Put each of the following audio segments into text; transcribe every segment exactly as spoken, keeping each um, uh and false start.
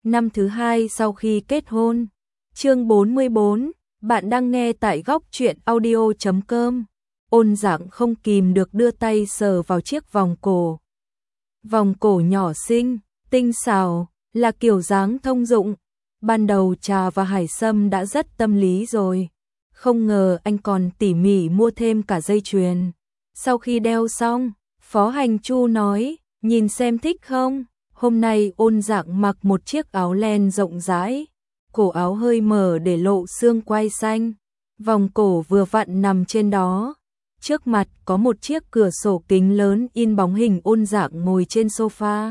năm thứ hai sau khi kết hôn. Chương bốn mươi bốn, bạn đang nghe tại góc truyện audio chấm com. Ôn Dạng không kìm được đưa tay sờ vào chiếc vòng cổ. Vòng cổ nhỏ xinh, tinh xảo, là kiểu dáng thông dụng. Ban đầu Trà và Hải Sâm đã rất tâm lý rồi. Không ngờ anh còn tỉ mỉ mua thêm cả dây chuyền. Sau khi đeo xong, Phó Hành Chu nói, nhìn xem thích không? Hôm nay Ôn Dạng mặc một chiếc áo len rộng rãi, cổ áo hơi mở để lộ xương quai xanh. Vòng cổ vừa vặn nằm trên đó. Trước mặt có một chiếc cửa sổ kính lớn in bóng hình Ôn Dạng ngồi trên sofa.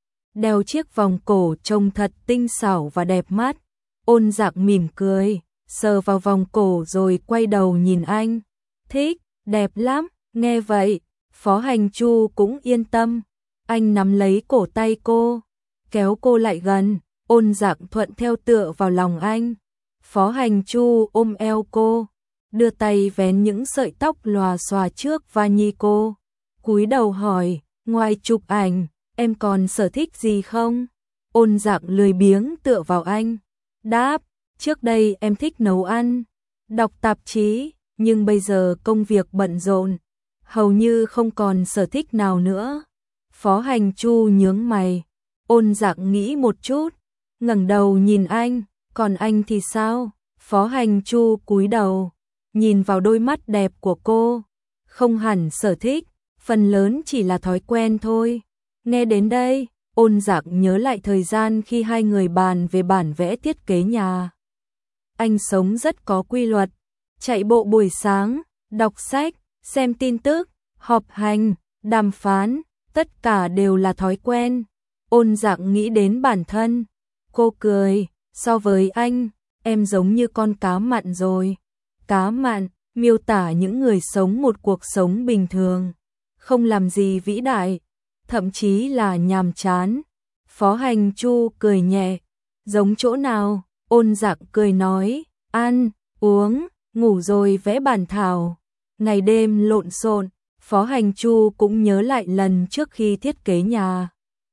Đeo chiếc vòng cổ trông thật tinh xảo và đẹp mắt. Ôn Dạng mỉm cười, sờ vào vòng cổ rồi quay đầu nhìn anh. Thích, đẹp lắm. Nghe vậy, Phó Hành Chu cũng yên tâm. Anh nắm lấy cổ tay cô, kéo cô lại gần. Ôn Dạng thuận theo tựa vào lòng anh. Phó Hành Chu ôm eo cô, đưa tay vén những sợi tóc lòa xòa trước vai nhi cô. Cúi đầu hỏi, ngoài chụp ảnh, em còn sở thích gì không? Ôn Dạng lười biếng tựa vào anh. Đáp, trước đây em thích nấu ăn, đọc tạp chí, nhưng bây giờ công việc bận rộn, hầu như không còn sở thích nào nữa. Phó Hành Chu nhướng mày. Ôn Dạng nghĩ một chút, ngẩng đầu nhìn anh, còn anh thì sao? Phó Hành Chu cúi đầu, nhìn vào đôi mắt đẹp của cô. Không hẳn sở thích, phần lớn chỉ là thói quen thôi. Nghe đến đây, Ôn Dạng nhớ lại thời gian khi hai người bàn về bản vẽ thiết kế nhà. Anh sống rất có quy luật, chạy bộ buổi sáng, đọc sách, xem tin tức, họp hành, đàm phán, tất cả đều là thói quen. Ôn Dạng nghĩ đến bản thân. Cô cười, so với anh, em giống như con cá mặn rồi. Cá mặn, miêu tả những người sống một cuộc sống bình thường, không làm gì vĩ đại, thậm chí là nhàm chán. Phó Hành Chu cười nhẹ, giống chỗ nào? Ôn Dạng cười nói, ăn, uống, ngủ rồi vẽ bản thảo. Ngày đêm lộn xộn. Phó Hành Chu cũng nhớ lại lần trước khi thiết kế nhà.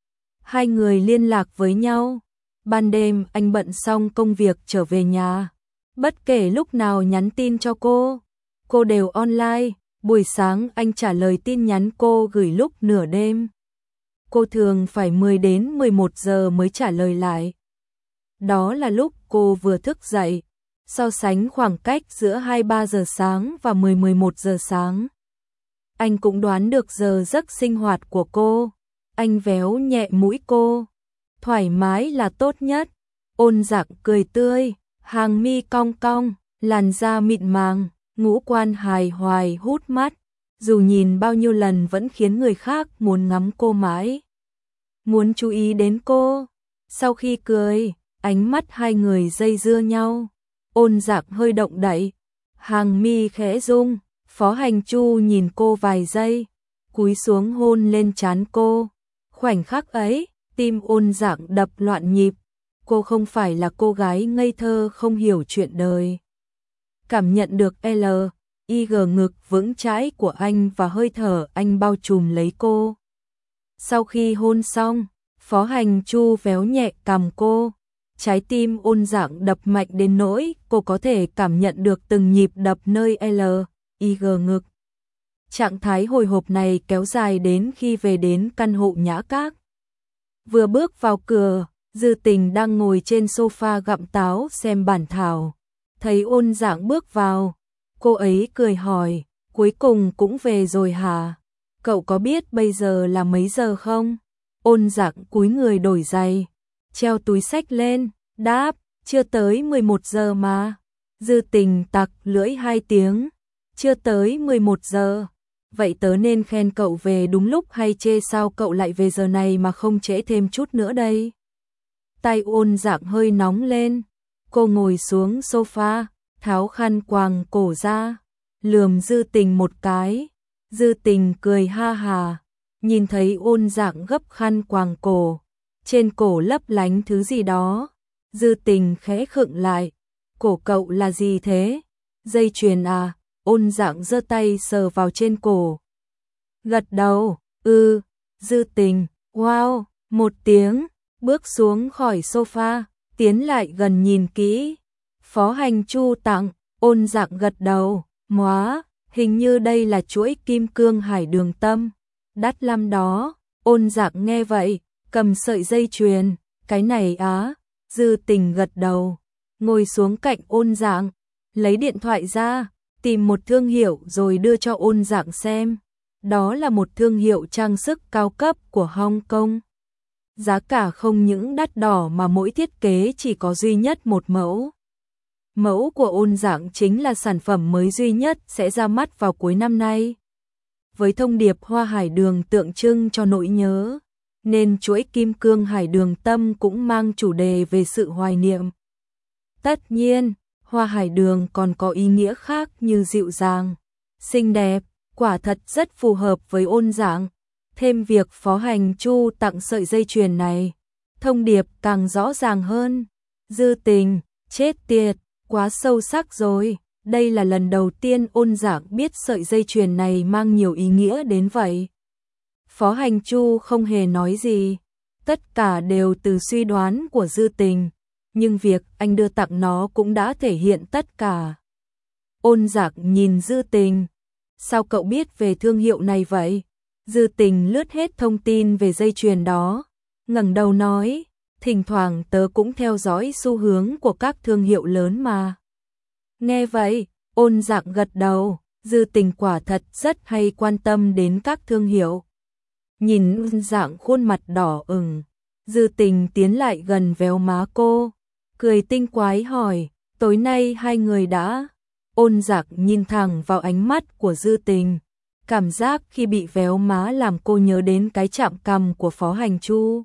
Hai người liên lạc với nhau. Ban đêm anh bận xong công việc trở về nhà. Bất kể lúc nào nhắn tin cho cô, cô đều online. Buổi sáng anh trả lời tin nhắn cô gửi lúc nửa đêm. Cô thường phải mười đến mười một giờ mới trả lời lại. Đó là lúc cô vừa thức dậy. So sánh khoảng cách giữa hai ba giờ sáng và mười mười một giờ sáng. Anh cũng đoán được giờ giấc sinh hoạt của cô. Anh véo nhẹ mũi cô. Thoải mái là tốt nhất. Ôn Dạng cười tươi, hàng mi cong cong, làn da mịn màng, ngũ quan hài hoài hút mắt. Dù nhìn bao nhiêu lần vẫn khiến người khác muốn ngắm cô mãi, muốn chú ý đến cô. Sau khi cười, ánh mắt hai người dây dưa nhau. Ôn Dạng hơi động đậy, hàng mi khẽ rung. Phó Hành Chu nhìn cô vài giây, cúi xuống hôn lên trán cô. Khoảnh khắc ấy, tim Ôn Dạng đập loạn nhịp. Cô không phải là cô gái ngây thơ không hiểu chuyện đời. Cảm nhận được L, I G ngực vững chãi của anh và hơi thở anh bao trùm lấy cô. Sau khi hôn xong, Phó Hành Chu véo nhẹ cằm cô. Trái tim Ôn Dạng đập mạnh đến nỗi cô có thể cảm nhận được từng nhịp đập nơi L, I G ngực. Trạng thái hồi hộp này kéo dài đến khi về đến căn hộ Nhã Các. Vừa bước vào cửa, Dư Tình đang ngồi trên sofa gặm táo xem bản thảo. Thấy Ôn Dạng bước vào, cô ấy cười hỏi, cuối cùng cũng về rồi hả? Cậu có biết bây giờ là mấy giờ không? Ôn Dạng cúi người đổi giày, treo túi xách lên, đáp, chưa tới mười một giờ mà. Dư Tình tặc lưỡi hai tiếng, chưa tới mười một giờ. Vậy tớ nên khen cậu về đúng lúc hay chê sao cậu lại về giờ này mà không trễ thêm chút nữa đây? Tay Ôn Dạng hơi nóng lên, cô ngồi xuống sofa, tháo khăn quàng cổ ra, lườm Dư Tình một cái. Dư Tình cười ha hà, nhìn thấy Ôn Dạng gấp khăn quàng cổ, trên cổ lấp lánh thứ gì đó. Dư Tình khẽ khựng lại, cổ cậu là gì thế? Dây chuyền à? Ôn Dạng giơ tay sờ vào trên cổ. Gật đầu, ừ. Dư Tình, wow, một tiếng. bước xuống khỏi sofa, tiến lại gần nhìn kỹ. Phó Hành Chu tặng, Ôn Dạng gật đầu, móa, hình như đây là chuỗi kim cương hải đường tâm, đắt lắm đó. Ôn Dạng nghe vậy, cầm sợi dây chuyền, cái này á, Dư Tình gật đầu, ngồi xuống cạnh Ôn Dạng, lấy điện thoại ra, tìm một thương hiệu rồi đưa cho Ôn Dạng xem. Đó là một thương hiệu trang sức cao cấp của Hong Kong. Giá cả không những đắt đỏ mà mỗi thiết kế chỉ có duy nhất một mẫu. Mẫu của Ôn Dạng chính là sản phẩm mới duy nhất sẽ ra mắt vào cuối năm nay. Với thông điệp hoa hải đường tượng trưng cho nỗi nhớ, nên chuỗi kim cương hải đường tâm cũng mang chủ đề về sự hoài niệm. Tất nhiên, hoa hải đường còn có ý nghĩa khác như dịu dàng, xinh đẹp, quả thật rất phù hợp với Ôn Dạng. Thêm việc Phó Hành Chu tặng sợi dây chuyền này, thông điệp càng rõ ràng hơn. Dư Tình, chết tiệt, quá sâu sắc rồi. Đây là lần đầu tiên Ôn Dạng biết sợi dây chuyền này mang nhiều ý nghĩa đến vậy. Phó Hành Chu không hề nói gì, tất cả đều từ suy đoán của Dư Tình, nhưng việc anh đưa tặng nó cũng đã thể hiện tất cả. Ôn Dạng nhìn Dư Tình, sao cậu biết về thương hiệu này vậy? Dư Tình lướt hết thông tin về dây chuyền đó, ngẩng đầu nói, thỉnh thoảng tớ cũng theo dõi xu hướng của các thương hiệu lớn mà. Nghe vậy, Ôn Dạng gật đầu, Dư Tình quả thật rất hay quan tâm đến các thương hiệu. Nhìn Ôn Dạng khuôn mặt đỏ ửng, Dư Tình tiến lại gần véo má cô, cười tinh quái hỏi, tối nay hai người đã... Ôn Dạng nhìn thẳng vào ánh mắt của Dư Tình, cảm giác khi bị véo má làm cô nhớ đến cái chạm cằm của Phó Hành Chu.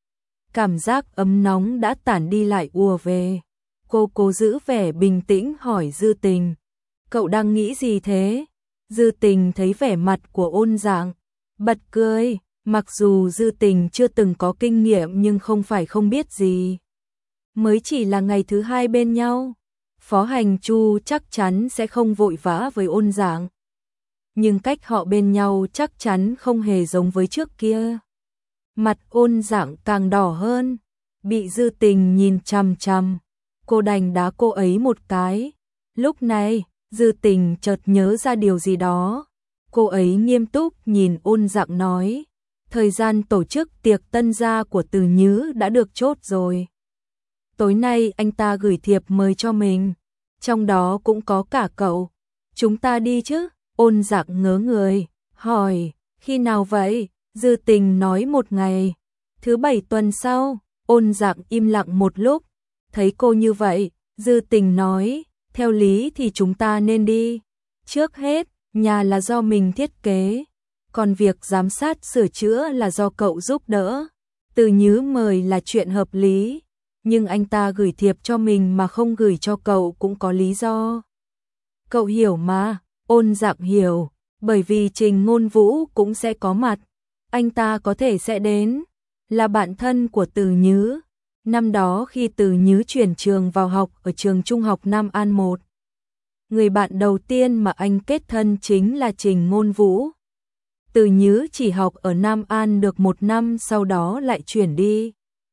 Cảm giác ấm nóng đã tản đi lại ùa về. Cô cố giữ vẻ bình tĩnh hỏi Dư Tình, cậu đang nghĩ gì thế? Dư Tình thấy vẻ mặt của Ôn Dạng, bật cười, mặc dù Dư Tình chưa từng có kinh nghiệm nhưng không phải không biết gì. Mới chỉ là ngày thứ hai bên nhau, Phó Hành Chu chắc chắn sẽ không vội vã với Ôn Dạng. Nhưng cách họ bên nhau chắc chắn không hề giống với trước kia. Mặt Ôn Dạng càng đỏ hơn, bị Dư Tình nhìn chằm chằm, cô đành đá cô ấy một cái. Lúc này, Dư Tình chợt nhớ ra điều gì đó. Cô ấy nghiêm túc nhìn Ôn Dạng nói, thời gian tổ chức tiệc tân gia của Từ Nhứ đã được chốt rồi. Tối nay anh ta gửi thiệp mời cho mình, trong đó cũng có cả cậu. Chúng ta đi chứ? Ôn Dạng ngớ người, hỏi, khi nào vậy? Dư Tình nói một ngày, thứ bảy tuần sau. Ôn Dạng im lặng một lúc, thấy cô như vậy, Dư Tình nói, theo lý thì chúng ta nên đi. Trước hết, nhà là do mình thiết kế, còn việc giám sát sửa chữa là do cậu giúp đỡ. Từ Nhứ mời là chuyện hợp lý, nhưng anh ta gửi thiệp cho mình mà không gửi cho cậu cũng có lý do. Cậu hiểu mà. Ôn Dạng hiểu, bởi vì Trình Ngôn Vũ cũng sẽ có mặt, anh ta có thể sẽ đến, là bạn thân của Từ Nhứ. Năm đó khi Từ Nhứ chuyển trường vào học ở trường trung học Nam An một, người bạn đầu tiên mà anh kết thân chính là Trình Ngôn Vũ. Từ Nhứ chỉ học ở Nam An được một năm sau đó lại chuyển đi,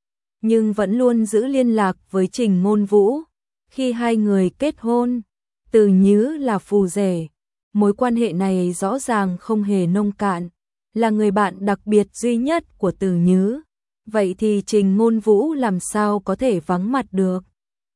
nhưng vẫn luôn giữ liên lạc với Trình Ngôn Vũ. Khi hai người kết hôn, Từ Nhứ là phù rể. Mối quan hệ này rõ ràng không hề nông cạn, là người bạn đặc biệt duy nhất của Từ Nhứ. Vậy thì Trình Ngôn Vũ làm sao có thể vắng mặt được?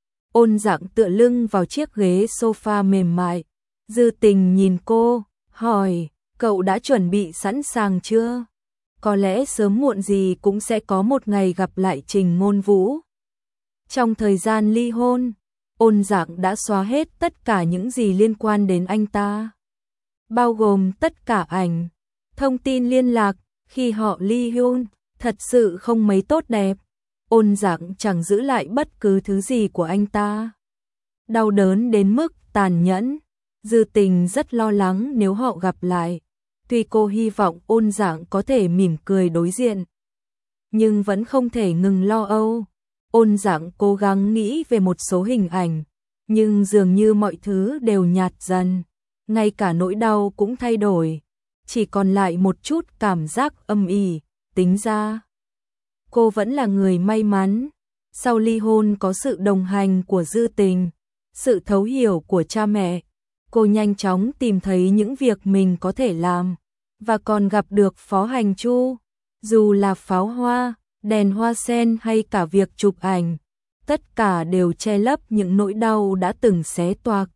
Ôn Dạng tựa lưng vào chiếc ghế sofa mềm mại. Dư Tình nhìn cô, hỏi, cậu đã chuẩn bị sẵn sàng chưa? Có lẽ sớm muộn gì cũng sẽ có một ngày gặp lại Trình Ngôn Vũ. Trong thời gian ly hôn, Ôn Dạng đã xóa hết tất cả những gì liên quan đến anh ta, bao gồm tất cả ảnh, thông tin liên lạc. Khi họ ly hôn, thật sự không mấy tốt đẹp. Ôn Dạng chẳng giữ lại bất cứ thứ gì của anh ta. Đau đớn đến mức tàn nhẫn. Dư Tình rất lo lắng nếu họ gặp lại. Tuy cô hy vọng Ôn Dạng có thể mỉm cười đối diện, nhưng vẫn không thể ngừng lo âu. Ôn Dạng cố gắng nghĩ về một số hình ảnh, nhưng dường như mọi thứ đều nhạt dần. Ngay cả nỗi đau cũng thay đổi, chỉ còn lại một chút cảm giác âm ỉ. Tính ra, cô vẫn là người may mắn. Sau ly hôn có sự đồng hành của Dư Tình, sự thấu hiểu của cha mẹ, cô nhanh chóng tìm thấy những việc mình có thể làm, và còn gặp được Phó Hành Chu. Dù là pháo hoa, đèn hoa sen hay cả việc chụp ảnh, tất cả đều che lấp những nỗi đau đã từng xé toạc.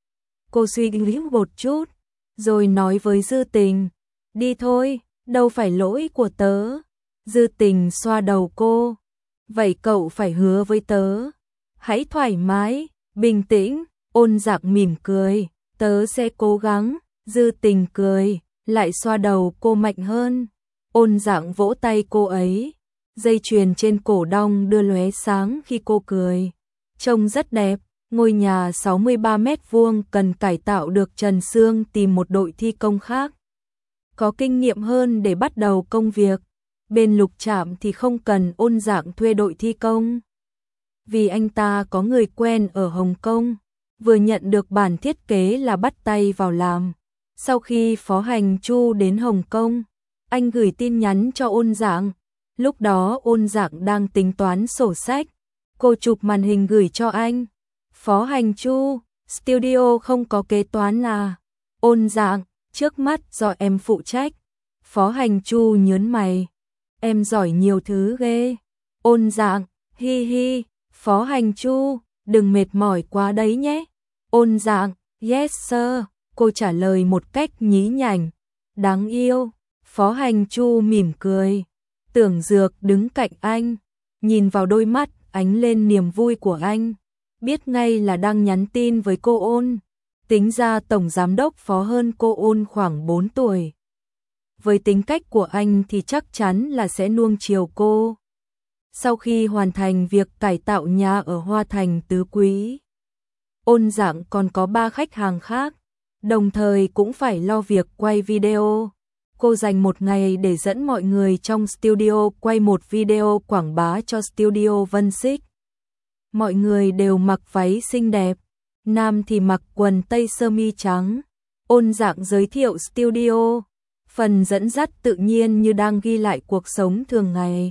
Cô suy nghĩ một chút, rồi nói với Dư Tình, đi thôi, đâu phải lỗi của tớ. Dư Tình xoa đầu cô, vậy cậu phải hứa với tớ. Hãy thoải mái, bình tĩnh. Ôn Dạng mỉm cười, tớ sẽ cố gắng. Dư Tình cười, lại xoa đầu cô mạnh hơn. Ôn Dạng vỗ tay cô ấy, dây chuyền trên cổ đong đưa lóe sáng khi cô cười. Trông rất đẹp. Ngôi nhà sáu mươi ba mét vuông cần cải tạo được Trần Sương tìm một đội thi công khác có kinh nghiệm hơn để bắt đầu công việc. Bên Lục Trạm thì không cần Ôn Dạng thuê đội thi công, vì anh ta có người quen ở Hồng Kông, vừa nhận được bản thiết kế là bắt tay vào làm. Sau khi Phó Hành Chu đến Hồng Kông, anh gửi tin nhắn cho Ôn Dạng. Lúc đó Ôn Dạng đang tính toán sổ sách, cô chụp màn hình gửi cho anh. Phó Hành Chu, studio không có kế toán à? Ôn Dạng, trước mắt do em phụ trách. Phó Hành Chu nhớn mày, em giỏi nhiều thứ ghê. Ôn Dạng, hi hi. Phó Hành Chu, đừng mệt mỏi quá đấy nhé. Ôn Dạng, yes sir. Cô trả lời một cách nhí nhảnh, đáng yêu. Phó Hành Chu mỉm cười. Tưởng Dược đứng cạnh anh, nhìn vào đôi mắt ánh lên niềm vui của anh, biết ngay là đang nhắn tin với cô Ôn. Tính ra tổng giám đốc Phó hơn cô Ôn khoảng bốn tuổi. Với tính cách của anh thì chắc chắn là sẽ nuông chiều cô. Sau khi hoàn thành việc cải tạo nhà ở Hoa Thành Tứ Quý, Ôn Dạng còn có ba khách hàng khác, đồng thời cũng phải lo việc quay video. Cô dành một ngày để dẫn mọi người trong studio quay một video quảng bá cho studio Vân Xích. Mọi người đều mặc váy xinh đẹp, nam thì mặc quần tây sơ mi trắng. Ôn Dạng giới thiệu studio, phần dẫn dắt tự nhiên như đang ghi lại cuộc sống thường ngày.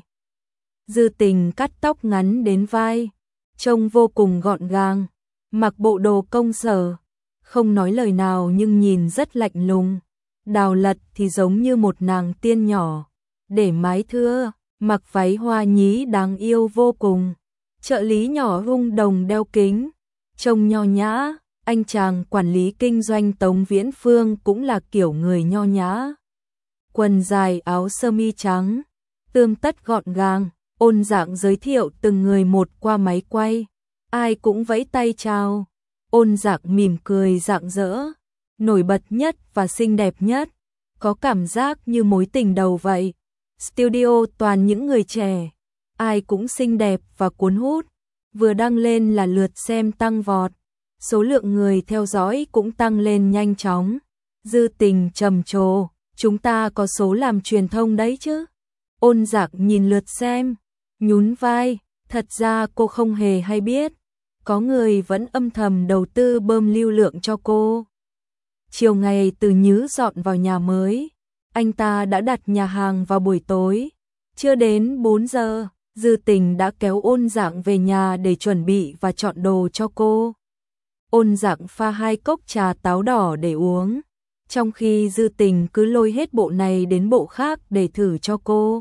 Dư Tình cắt tóc ngắn đến vai, trông vô cùng gọn gàng, mặc bộ đồ công sở, không nói lời nào nhưng nhìn rất lạnh lùng. Đào Lật thì giống như một nàng tiên nhỏ, để mái thưa, mặc váy hoa nhí đáng yêu vô cùng. Trợ lý nhỏ rung đồng đeo kính, trông nho nhã. Anh chàng quản lý kinh doanh Tống Viễn Phương cũng là kiểu người nho nhã. Quần dài áo sơ mi trắng, tươm tất gọn gàng. Ôn Dạng giới thiệu từng người một qua máy quay, ai cũng vẫy tay chào. Ôn Dạng mỉm cười rạng rỡ, nổi bật nhất và xinh đẹp nhất, có cảm giác như mối tình đầu vậy. Studio toàn những người trẻ, ai cũng xinh đẹp và cuốn hút, vừa đăng lên là lượt xem tăng vọt, số lượng người theo dõi cũng tăng lên nhanh chóng. Dư Tình trầm trồ, chúng ta có số làm truyền thông đấy chứ. Ôn Dạng nhìn lượt xem, nhún vai, thật ra cô không hề hay biết, có người vẫn âm thầm đầu tư bơm lưu lượng cho cô. Chiều ngày Từ Nhứ dọn vào nhà mới, anh ta đã đặt nhà hàng vào buổi tối. Chưa đến bốn giờ, Dư Tình đã kéo Ôn Dạng về nhà để chuẩn bị và chọn đồ cho cô. Ôn Dạng pha hai cốc trà táo đỏ để uống, trong khi Dư Tình cứ lôi hết bộ này đến bộ khác để thử cho cô.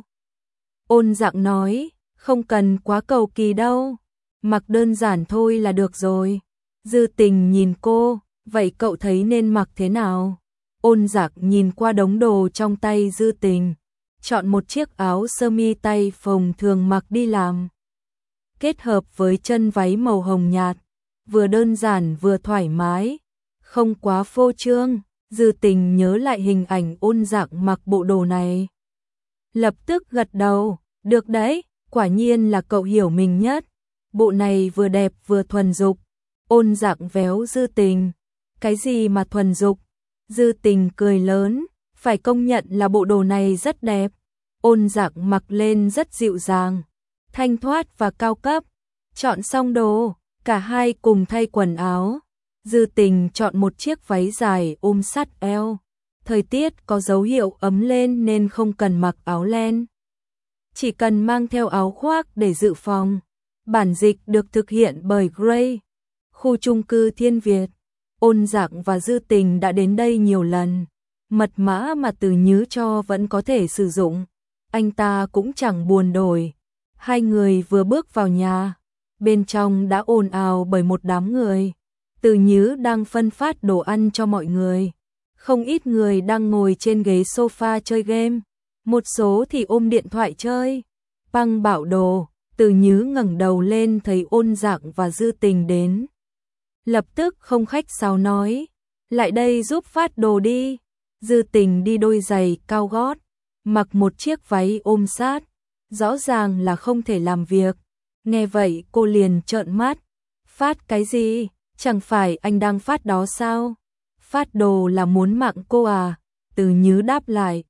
Ôn Dạng nói, không cần quá cầu kỳ đâu, mặc đơn giản thôi là được rồi. Dư Tình nhìn cô, vậy cậu thấy nên mặc thế nào? Ôn Dạng nhìn qua đống đồ trong tay Dư Tình, chọn một chiếc áo sơ mi tay phồng thường mặc đi làm, kết hợp với chân váy màu hồng nhạt, vừa đơn giản vừa thoải mái, không quá phô trương. Dư Tình nhớ lại hình ảnh Ôn Dạng mặc bộ đồ này, lập tức gật đầu, được đấy, quả nhiên là cậu hiểu mình nhất, bộ này vừa đẹp vừa thuần dục. Ôn Dạng véo Dư Tình, cái gì mà thuần dục? Dư Tình cười lớn, phải công nhận là bộ đồ này rất đẹp. Ôn Dạng mặc lên rất dịu dàng, thanh thoát và cao cấp. Chọn xong đồ, cả hai cùng thay quần áo. Dư Tình chọn một chiếc váy dài ôm sát eo. Thời tiết có dấu hiệu ấm lên nên không cần mặc áo len. chỉ cần mang theo áo khoác để dự phòng. Bản dịch được thực hiện bởi Gray. Khu chung cư Thiên Việt. Ôn Dạng và Dư Tình đã đến đây nhiều lần. Mật mã mà Từ Nhứ cho vẫn có thể sử dụng. Anh ta cũng chẳng buồn đổi. Hai người vừa bước vào nhà, bên trong đã ồn ào bởi một đám người. Từ Nhứ đang phân phát đồ ăn cho mọi người. Không ít người đang ngồi trên ghế sofa chơi game, một số thì ôm điện thoại chơi. Băng bảo đồ, Từ Nhứ ngẩng đầu lên thấy Ôn Dạng và Dư Tình đến. Lập tức không khách sáo nói, lại đây giúp phát đồ đi. Dư Tình đi đôi giày cao gót, mặc một chiếc váy ôm sát, rõ ràng là không thể làm việc. Nghe vậy cô liền trợn mắt, phát cái gì, chẳng phải anh đang phát đó sao? Phát đồ là muốn mạng cô à? Từ Nhứ đáp lại.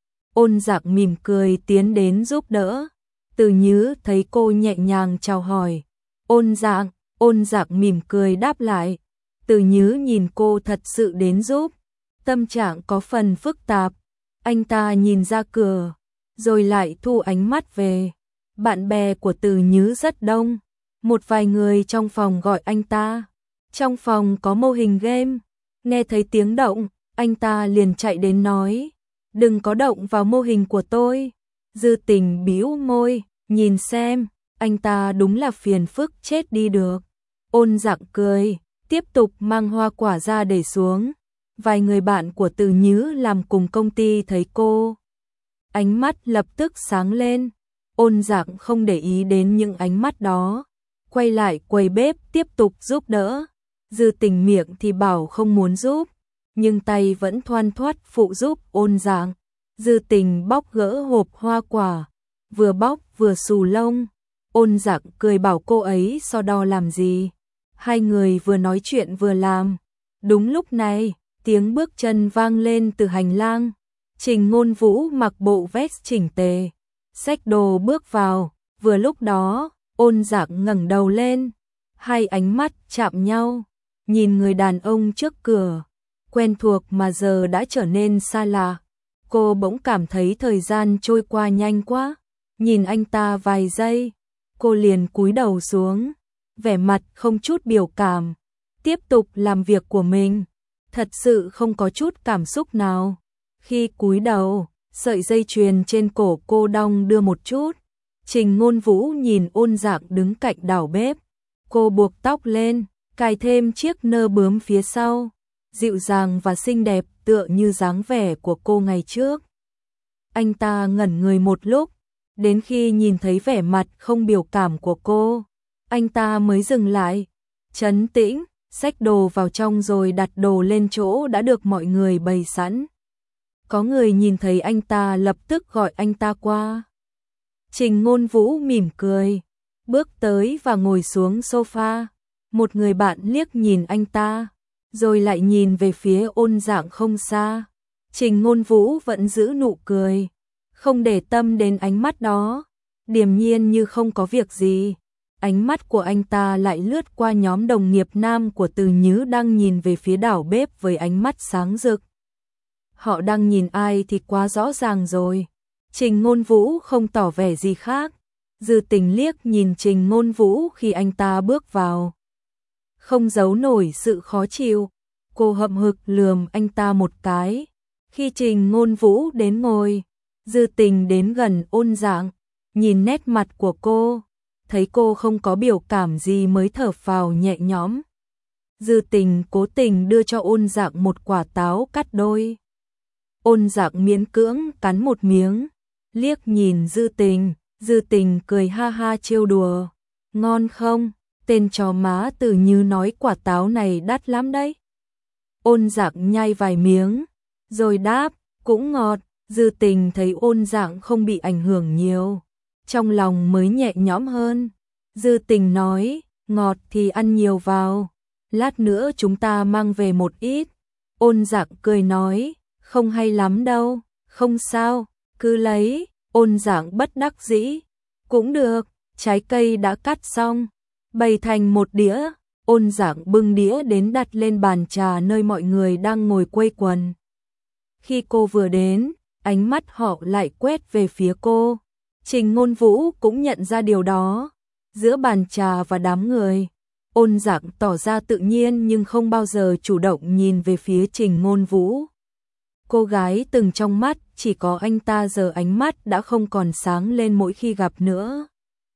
Ôn Dạng mỉm cười tiến đến giúp đỡ. Từ Nhứ thấy cô nhẹ nhàng chào hỏi. Ôn Dạng, Ôn Dạng mỉm cười đáp lại. Từ Nhứ nhìn cô thật sự đến giúp, tâm trạng có phần phức tạp. Anh ta nhìn ra cửa, rồi lại thu ánh mắt về. Bạn bè của Từ Nhứ rất đông, một vài người trong phòng gọi anh ta. Trong phòng có mô hình game, nghe thấy tiếng động, anh ta liền chạy đến nói, đừng có động vào mô hình của tôi. Dư Tình bĩu môi, nhìn xem, anh ta đúng là phiền phức chết đi được. Ôn Dạng cười, tiếp tục mang hoa quả ra để xuống. Vài người bạn của Từ Nhứ làm cùng công ty thấy cô, ánh mắt lập tức sáng lên. Ôn Dạng không để ý đến những ánh mắt đó, quay lại quầy bếp tiếp tục giúp đỡ. Dư Tình miệng thì bảo không muốn giúp, nhưng tay vẫn thoăn thoắt phụ giúp Ôn Dạng. Dư Tình bóc gỡ hộp hoa quả, vừa bóc vừa xù lông. Ôn Dạng cười bảo cô ấy so đo làm gì. Hai người vừa nói chuyện vừa làm. Đúng lúc này, tiếng bước chân vang lên từ hành lang. Trình Ngôn Vũ mặc bộ vest chỉnh tề, xách đồ bước vào. Vừa lúc đó, Ôn Dạng ngẩng đầu lên, hai ánh mắt chạm nhau, nhìn người đàn ông trước cửa, quen thuộc mà giờ đã trở nên xa lạ. Cô bỗng cảm thấy thời gian trôi qua nhanh quá. Nhìn anh ta vài giây, cô liền cúi đầu xuống, vẻ mặt không chút biểu cảm, tiếp tục làm việc của mình, thật sự không có chút cảm xúc nào. Khi cúi đầu, sợi dây chuyền trên cổ cô đong đưa một chút. Trình Ngôn Vũ nhìn Ôn Dạng đứng cạnh đảo bếp, cô buộc tóc lên, cài thêm chiếc nơ bướm phía sau, dịu dàng và xinh đẹp tựa như dáng vẻ của cô ngày trước. Anh ta ngẩn người một lúc, đến khi nhìn thấy vẻ mặt không biểu cảm của cô, anh ta mới dừng lại, trấn tĩnh, xách đồ vào trong rồi đặt đồ lên chỗ đã được mọi người bày sẵn. Có người nhìn thấy anh ta lập tức gọi anh ta qua. Trình Ngôn Vũ mỉm cười, bước tới và ngồi xuống sofa. Một người bạn liếc nhìn anh ta, rồi lại nhìn về phía Ôn Dạng không xa. Trình Ngôn Vũ vẫn giữ nụ cười, không để tâm đến ánh mắt đó, điềm nhiên như không có việc gì. Ánh mắt của anh ta lại lướt qua nhóm đồng nghiệp nam của Từ Nhứ đang nhìn về phía đảo bếp với ánh mắt sáng rực. Họ đang nhìn ai thì quá rõ ràng rồi. Trình Ngôn Vũ không tỏ vẻ gì khác. Dư Tình liếc nhìn Trình Ngôn Vũ khi anh ta bước vào, không giấu nổi sự khó chịu. Cô hậm hực lườm anh ta một cái. Khi Trình Ngôn Vũ đến ngồi, Dư Tình đến gần Ôn Dạng, nhìn nét mặt của cô, thấy cô không có biểu cảm gì mới thở phào nhẹ nhõm. Dư Tình cố tình đưa cho Ôn Dạng một quả táo cắt đôi. Ôn Dạng miễn cưỡng cắn một miếng, liếc nhìn Dư Tình. Dư Tình cười ha ha trêu đùa, ngon không? Tên chó má Từ Nhứ nói quả táo này đắt lắm đấy. Ôn Dạng nhai vài miếng, rồi đáp, cũng ngọt. Dư Tình thấy Ôn Dạng không bị ảnh hưởng nhiều, trong lòng mới nhẹ nhõm hơn. Dư Tình nói, ngọt thì ăn nhiều vào, lát nữa chúng ta mang về một ít. Ôn Dạng cười nói, không hay lắm đâu, không sao, cứ lấy. Ôn Dạng bất đắc dĩ, cũng được, trái cây đã cắt xong, bày thành một đĩa. Ôn Dạng bưng đĩa đến đặt lên bàn trà nơi mọi người đang ngồi quây quần. Khi cô vừa đến, ánh mắt họ lại quét về phía cô. Trình Ngôn Vũ cũng nhận ra điều đó. Giữa bàn trà và đám người, Ôn Dạng tỏ ra tự nhiên nhưng không bao giờ chủ động nhìn về phía Trình Ngôn Vũ. Cô gái từng trong mắt, chỉ có anh ta giờ ánh mắt đã không còn sáng lên mỗi khi gặp nữa.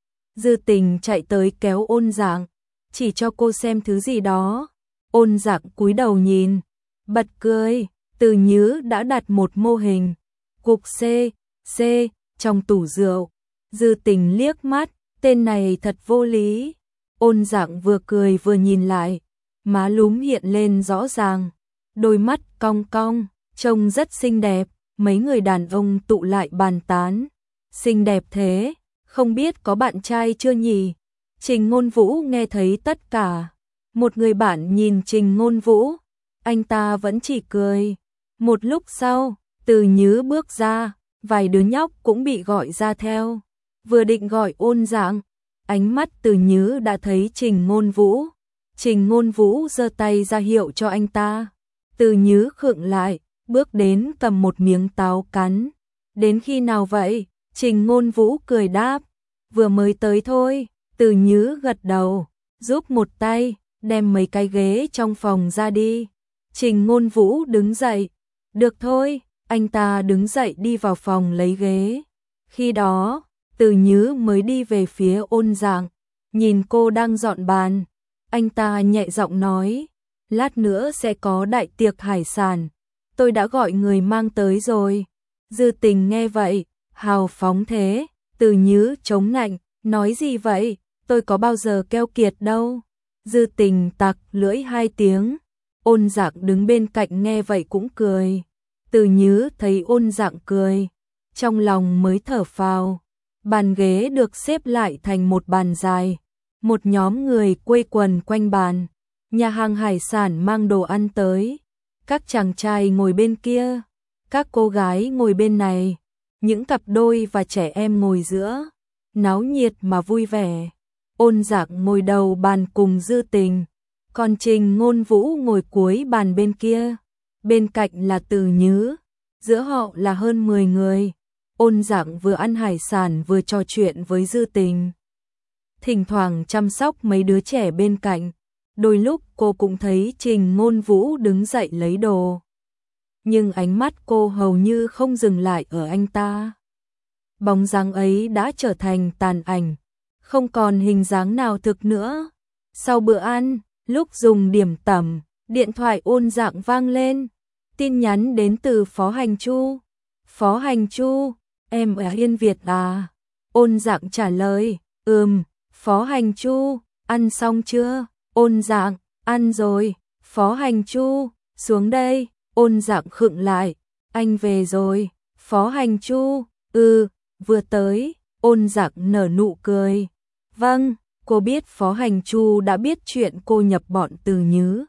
Dư Tình chạy tới kéo Ôn Dạng, chỉ cho cô xem thứ gì đó. Ôn Dạng cúi đầu nhìn, bật cười. Từ Nhứ đã đặt một mô hình cục C, C trong tủ rượu. Dư Tình liếc mắt, tên này thật vô lý. Ôn Dạng vừa cười vừa nhìn lại, má lúm hiện lên rõ ràng, đôi mắt cong cong, trông rất xinh đẹp. Mấy người đàn ông tụ lại bàn tán, xinh đẹp thế, không biết có bạn trai chưa nhỉ? Trình Ngôn Vũ nghe thấy tất cả. Một người bạn nhìn Trình Ngôn Vũ, anh ta vẫn chỉ cười. Một lúc sau, Từ Nhứ bước ra, vài đứa nhóc cũng bị gọi ra theo. Vừa định gọi Ôn Dạng, ánh mắt Từ Nhứ đã thấy Trình Ngôn Vũ. Trình Ngôn Vũ giơ tay ra hiệu cho anh ta. Từ Nhứ khựng lại, bước đến cầm một miếng táo cắn. Đến khi nào vậy? Trình Ngôn Vũ cười đáp. Vừa mới tới thôi. Từ Nhứ gật đầu, giúp một tay, đem mấy cái ghế trong phòng ra đi. Trình Ngôn Vũ đứng dậy. Được thôi, anh ta đứng dậy đi vào phòng lấy ghế. Khi đó, Từ Nhứ mới đi về phía Ôn Dạng, nhìn cô đang dọn bàn. Anh ta nhẹ giọng nói, lát nữa sẽ có đại tiệc hải sản, tôi đã gọi người mang tới rồi. Dư Tình nghe vậy, hào phóng thế. Từ Nhứ chống nạnh, nói gì vậy, tôi có bao giờ keo kiệt đâu. Dư Tình tặc lưỡi hai tiếng. Ôn Dạng đứng bên cạnh nghe vậy cũng cười. Từ Nhứ thấy Ôn Dạng cười, trong lòng mới thở phào. Bàn ghế được xếp lại thành một bàn dài. Một nhóm người quây quần quanh bàn. Nhà hàng hải sản mang đồ ăn tới. Các chàng trai ngồi bên kia, các cô gái ngồi bên này. Những cặp đôi và trẻ em ngồi giữa, náo nhiệt mà vui vẻ. Ôn Dạng ngồi đầu bàn cùng Dư Tình, còn Trình Ngôn Vũ ngồi cuối bàn bên kia. Bên cạnh là Từ Nhứ, giữa họ là hơn mười người. Ôn Dạng vừa ăn hải sản vừa trò chuyện với Dư Tình, thỉnh thoảng chăm sóc mấy đứa trẻ bên cạnh. Đôi lúc cô cũng thấy Trình Ngôn Vũ đứng dậy lấy đồ, nhưng ánh mắt cô hầu như không dừng lại ở anh ta. Bóng dáng ấy đã trở thành tàn ảnh, không còn hình dáng nào thực nữa. Sau bữa ăn, lúc dùng điểm tẩm, điện thoại Ôn Dạng vang lên. Tin nhắn đến từ Phó Hành Chu. Phó Hành Chu, em ở Yên Việt à? Ôn Dạng trả lời, ừm. Phó Hành Chu, ăn xong chưa? Ôn Dạng, ăn rồi. Phó Hành Chu, xuống đây. Ôn Dạng khựng lại, anh về rồi. Phó Hành Chu, ừ, vừa tới. Ôn Dạng nở nụ cười. Vâng, cô biết Phó Hành Chu đã biết chuyện cô nhập bọn Từ Nhứ,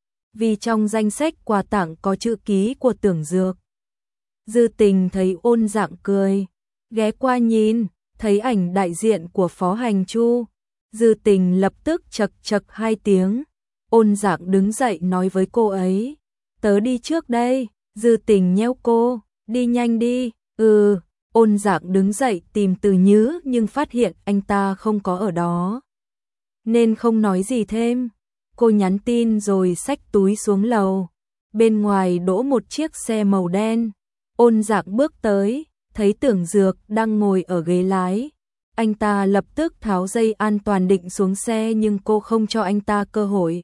vì trong danh sách quà tặng có chữ ký của Tưởng Dược. Dư Tình thấy Ôn Dạng cười, ghé qua nhìn, thấy ảnh đại diện của Phó Hành Chu. Dư Tình lập tức chật chật hai tiếng. Ôn Dạng đứng dậy nói với cô ấy, tớ đi trước đây. Dư Tình nhéo cô, đi nhanh đi. Ừ. Ôn Dạng đứng dậy tìm Từ Nhứ nhưng phát hiện anh ta không có ở đó, nên không nói gì thêm. Cô nhắn tin rồi xách túi xuống lầu. Bên ngoài đỗ một chiếc xe màu đen. Ôn Dạng bước tới, thấy Tưởng Dược đang ngồi ở ghế lái. Anh ta lập tức tháo dây an toàn định xuống xe nhưng cô không cho anh ta cơ hội.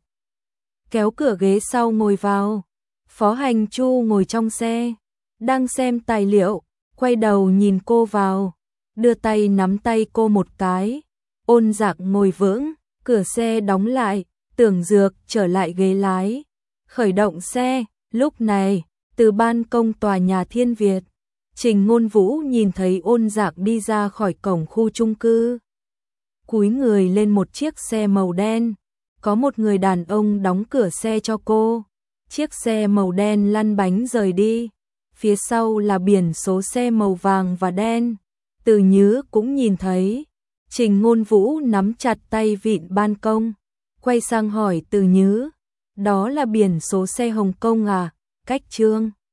Kéo cửa ghế sau ngồi vào. Phó Hành Chu ngồi trong xe, đang xem tài liệu, quay đầu nhìn cô vào, đưa tay nắm tay cô một cái. Ôn Dạng ngồi vững, cửa xe đóng lại. Tưởng Dược trở lại ghế lái, khởi động xe. Lúc này, từ ban công tòa nhà Thiên Việt, Trình Ngôn Vũ nhìn thấy Ôn Dạng đi ra khỏi cổng khu chung cư, cúi người lên một chiếc xe màu đen. Có một người đàn ông đóng cửa xe cho cô. Chiếc xe màu đen lăn bánh rời đi. Phía sau là biển số xe màu vàng và đen. Từ Nhứ cũng nhìn thấy. Trình Ngôn Vũ nắm chặt tay vịn ban công, quay sang hỏi Từ Nhứ, đó là biển số xe Hồng Kông à? Cách Trương